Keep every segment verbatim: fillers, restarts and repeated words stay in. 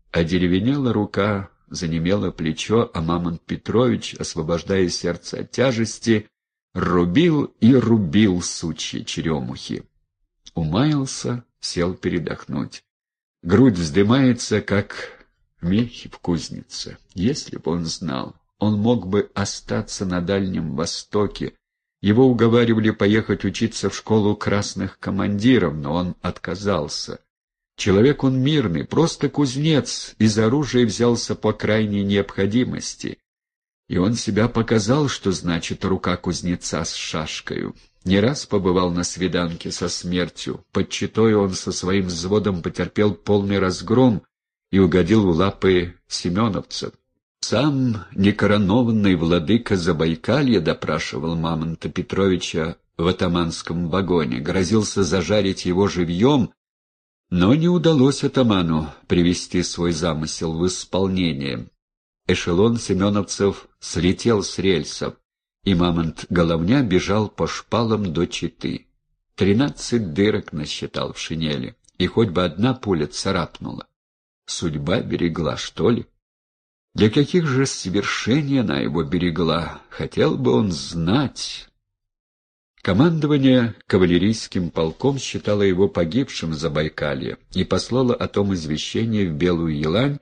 Одеревенела рука, занемело плечо, а Мамонт Петрович, освобождая сердце от тяжести, рубил и рубил сучьи черемухи. Умаялся, сел передохнуть. Грудь вздымается, как мехи в кузнице. Если бы он знал, он мог бы остаться на Дальнем Востоке. Его уговаривали поехать учиться в школу красных командиров, но он отказался. Человек он мирный, просто кузнец, из оружия взялся по крайней необходимости. И он себя показал, что значит рука кузнеца с шашкою. Не раз побывал на свиданке со смертью. Под Читой он со своим взводом потерпел полный разгром и угодил в лапы семеновцев. Сам некоронованный владыка Забайкалья допрашивал Мамонта Петровича в атаманском вагоне, грозился зажарить его живьем, но не удалось атаману привести свой замысел в исполнение. Эшелон семеновцев слетел с рельсов, и Мамонт Головня бежал по шпалам до Читы. Тринадцать дырок насчитал в шинели, и хоть бы одна пуля царапнула. Судьба берегла, что ли? Для каких же свершений она его берегла, хотел бы он знать. Командование кавалерийским полком считало его погибшим в Забайкалье и послало о том извещение в Белую Елань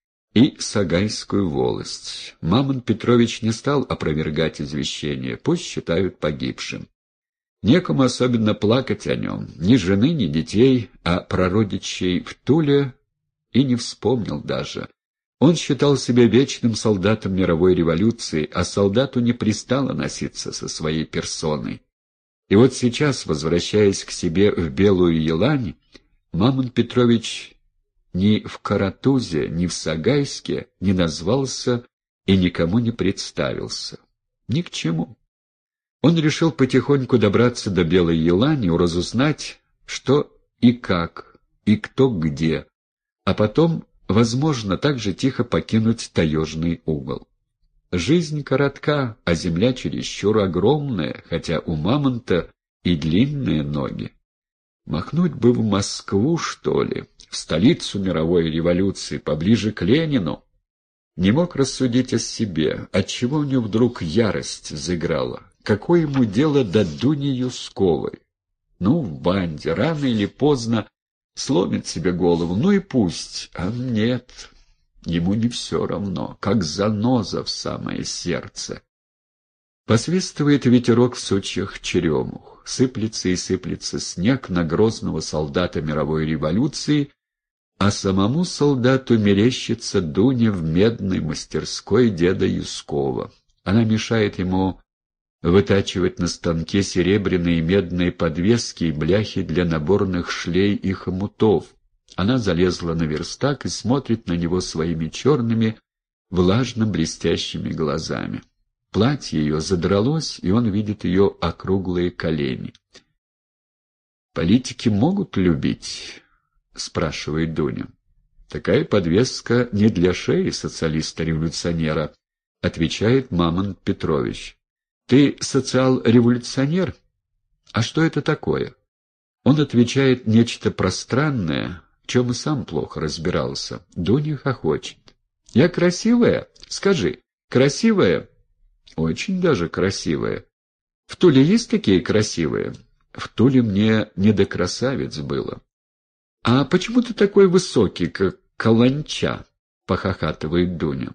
и Сагайскую волость. Мамонт Петрович не стал опровергать извещение, пусть считают погибшим. Некому особенно плакать о нем, ни жены, ни детей, а про родичей в Туле и не вспомнил даже. Он считал себя вечным солдатом мировой революции, а солдату не пристало носиться со своей персоной. И вот сейчас, возвращаясь к себе в Белую Елань, Мамонт Петрович ни в Каратузе, ни в Сагайске не назвался и никому не представился. Ни к чему. Он решил потихоньку добраться до Белой Елани, разузнать, что и как, и кто где, а потом, возможно, также тихо покинуть таежный угол. Жизнь коротка, а земля чересчур огромная, хотя у мамонта и длинные ноги. Махнуть бы в Москву, что ли, в столицу мировой революции, поближе к Ленину. Не мог рассудить о себе, отчего у него вдруг ярость взыграла. Какое ему дело до Дуни Юсковой? Ну, в банде, рано или поздно сломит себе голову, ну и пусть, а нет, ему не все равно, как заноза в самое сердце. Посвистывает ветерок в сучьях черемух, сыплется и сыплется снег на грозного солдата мировой революции, а самому солдату мерещится Дуня в медной мастерской деда Юскова. Она мешает ему вытачивать на станке серебряные и медные подвески и бляхи для наборных шлей и хомутов. Она залезла на верстак и смотрит на него своими черными, влажно-блестящими глазами. Платье ее задралось, и он видит ее округлые колени. «Политики могут любить?» — спрашивает Дуня. «Такая подвеска не для шеи социалиста-революционера», — отвечает Мамонт Петрович. «Ты социал-революционер? А что это такое?» Он отвечает нечто пространное, в чем и сам плохо разбирался. Дуня хохочет. «Я красивая? Скажи, красивая?» «Очень даже красивая. В Туле есть такие красивые?» «В Туле мне не до красавиц было». «А почему ты такой высокий, как каланча?» — похохатывает Дуня.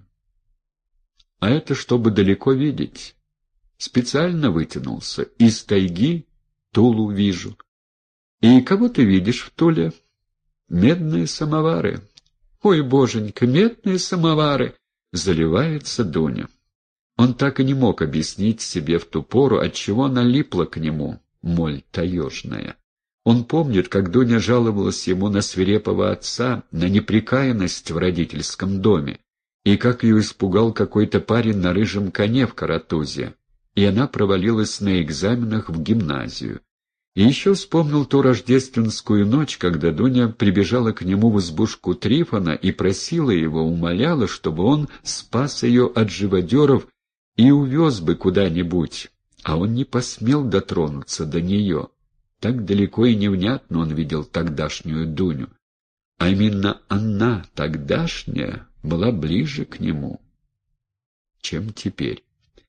«А это чтобы далеко видеть. Специально вытянулся. Из тайги Тулу вижу». «И кого ты видишь в Туле?» «Медные самовары». «Ой, боженька, медные самовары!» — заливается Дуня. Он так и не мог объяснить себе в ту пору, отчего налипла к нему моль таежная. Он помнит, как Дуня жаловалась ему на свирепого отца, на неприкаянность в родительском доме, и как ее испугал какой-то парень на рыжем коне в Каратузе, и она провалилась на экзаменах в гимназию. И еще вспомнил ту рождественскую ночь, когда Дуня прибежала к нему в избушку Трифона и просила его, умоляла, чтобы он спас ее от живодеров и увез бы куда-нибудь, а он не посмел дотронуться до нее. Так далеко и невнятно он видел тогдашнюю Дуню. а именно она, тогдашняя, была ближе к нему, чем теперь.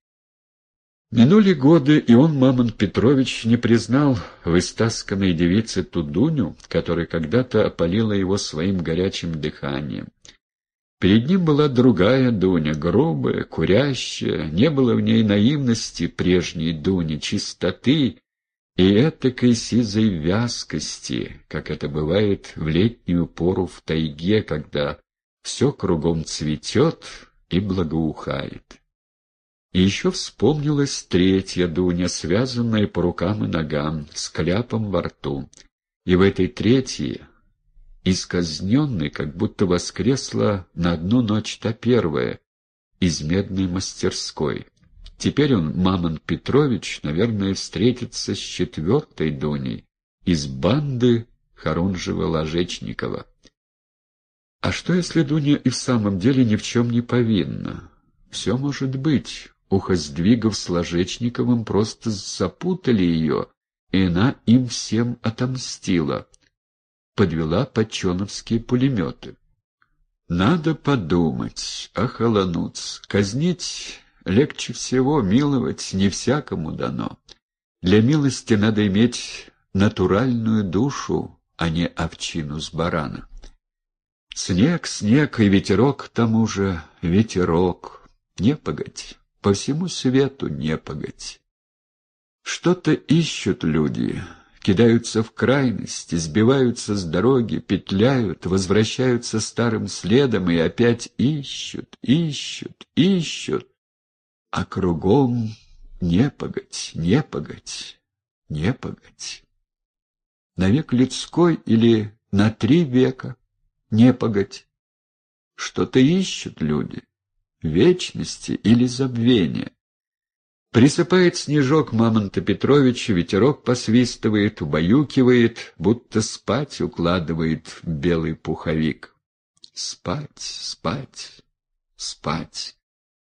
Минули годы, и он, Мамонт Петрович, не признал в истасканной девице ту Дуню, которая когда-то опалила его своим горячим дыханием. Перед ним была другая Дуня, грубая, курящая, не было в ней наивности прежней Дуни, чистоты и этакой сизой вязкости, как это бывает в летнюю пору в тайге, когда все кругом цветет и благоухает. И еще вспомнилась третья Дуня, связанная по рукам и ногам, с кляпом во рту. И в этой третьей, исказненной, как будто воскресла на одну ночь та первая, из медной мастерской. Теперь он, Мамонт Петрович, наверное, встретится с четвертой Дуней, из банды Хорунжева-Ложечникова. А что, если Дуня и в самом деле ни в чем не повинна? Все может быть. Ухоздвигов с Ложечниковым просто запутали ее, и она им всем отомстила. Подвела подченовские пулеметы. Надо подумать, охолонуться. Казнить легче всего, миловать не всякому дано. Для милости надо иметь натуральную душу, а не овчину с барана. Снег, снег и ветерок к тому же, ветерок, непогодь. По всему свету непогодь. Что-то ищут люди, кидаются в крайности, сбиваются с дороги, петляют, возвращаются старым следом и опять ищут, ищут, ищут. А кругом непогодь, непогодь, непогодь. На век людской или на три века непогодь. Что-то ищут люди. Вечности или забвения. Присыпает снежок Мамонта Петровича, ветерок посвистывает, убаюкивает, будто спать укладывает белый пуховик. Спать, спать, спать.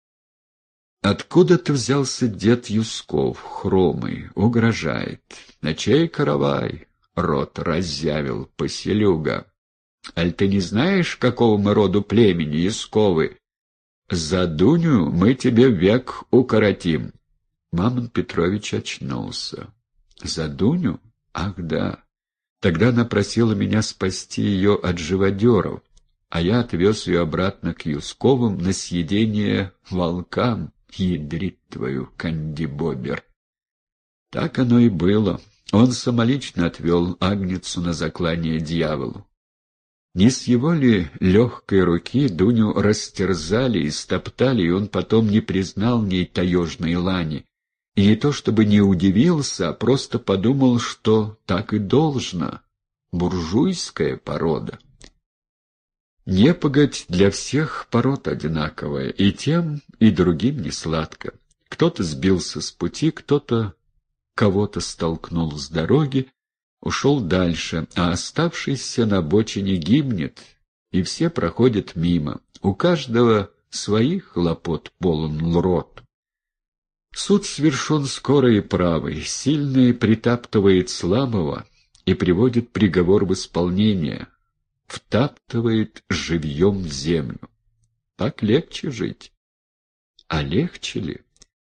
Откуда-то взялся дед Юсков, хромый, угрожает. Ночей каравай, рот разъявил поселюга. Аль ты не знаешь, какого мы роду племени, Юсковы? За Дуню мы тебе век укоротим. Мамонт Петрович очнулся. За Дуню? Ах, да. Тогда она просила меня спасти ее от живодеров, а я отвез ее обратно к Юсковым на съедение волкам, ядрит твою, кандибобер. Так оно и было. Он самолично отвел Агнецу на заклание дьяволу. Не с его ли легкой руки Дуню растерзали и стоптали, и он потом не признал в ней таежной лани, и не то чтобы не удивился, а просто подумал, что так и должно, буржуйская порода. Непогодь для всех пород одинаковая, и тем, и другим не сладко. Кто-то сбился с пути, кто-то кого-то столкнул с дороги, ушел дальше, а оставшийся на обочине гибнет, и все проходят мимо. У каждого своих хлопот полон рот. Суд свершен скоро и правый, сильный притаптывает слабого и приводит приговор в исполнение, втаптывает живьем в землю. Так легче жить. А легче ли?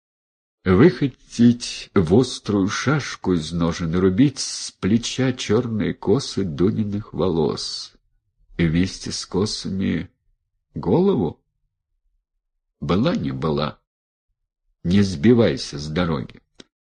Выхватить в острую шашку из ножен и рубить с плеча черные косы Дуниных волос. И вместе с косами голову? Была не была. Не сбивайся с дороги.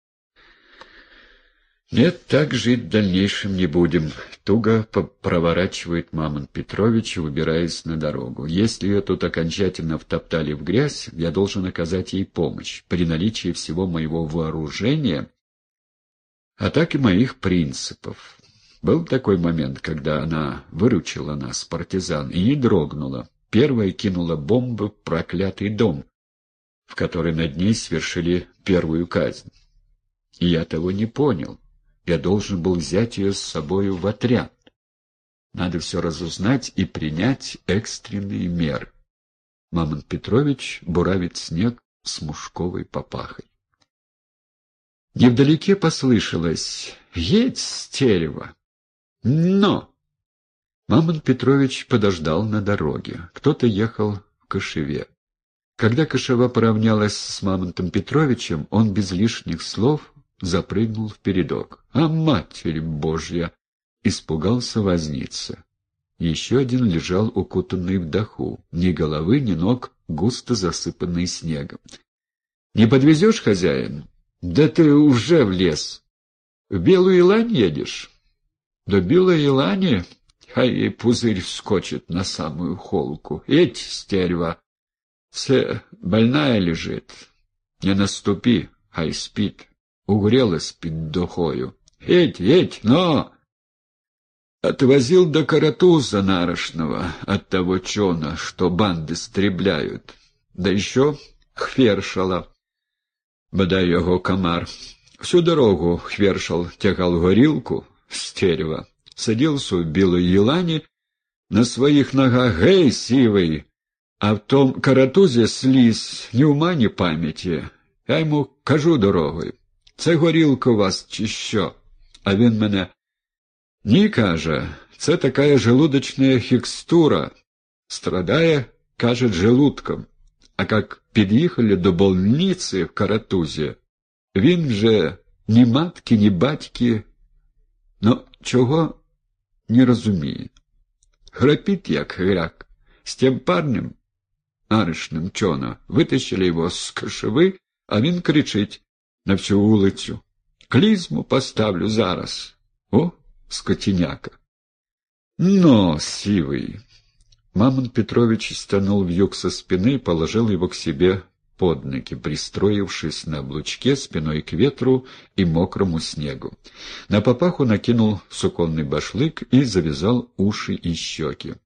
Нет, так жить в дальнейшем не будем. Туго проворачивает Мамонт Петрович, выбираясь на дорогу. Если ее тут окончательно втоптали в грязь, я должен оказать ей помощь. При наличии всего моего вооружения, а так и моих принципов. Был такой момент, когда она выручила нас, партизан, и не дрогнула. Первая кинула бомбы в проклятый дом, в который над ней свершили первую казнь. И я того не понял. Я должен был взять ее с собою в отряд. Надо все разузнать и принять экстренные меры. Мамонт Петрович буравит снег с мушковой папахой. Невдалеке послышалось: «Едь, стерево!» «Но!» Мамонт Петрович подождал на дороге. Кто-то ехал в кошеве. Когда кошева поравнялась с Мамонтом Петровичем, он без лишних слов запрыгнул в передок. «А, Матерь Божья!» — испугался возница. Еще один лежал укутанный в даху, ни головы, ни ног, густо засыпанный снегом. «Не подвезешь, хозяин?» «Да ты уже влез. В Белую Елань едешь?» «До Белой Елани? Хай ей пузырь вскочит на самую холку. Эть, стерва, все больная лежит. Не наступи, хай спит. Угрелась під дохою. Эть, эть, но!» Отвозил до Каратуза Нарочного от того чона, что банды стребляют. Да еще Хвершала, бодай його комар. Всю дорогу Хвершал тягал горілку, стерва, садился в Белой Елани, на своих ногах «Гей, сивый!» А в том Каратузе сліз ні ума, ні пам'яті. Я йому кажу дорогою: «Це горілка у вас чи що?» А він мене: «Ні, каже, це така желудочная хикстура. Страдає, каже, желудком». А как під'їхали до больниці в Каратузі, він вже ні матки, ні батьки, но чого не розуміє. Храпить, як гряк. З тим парнем, аришним чона, витащили його з кошеви, а він кричить на всю вулицю: «Клізму поставлю зараз». О, скотиняка! Но, сивый! Мамонт Петрович стянул вьюг со спины и положил его к себе под ноги, пристроившись на облучке спиной к ветру и мокрому снегу. На папаху накинул суконный башлык и завязал уши и щеки.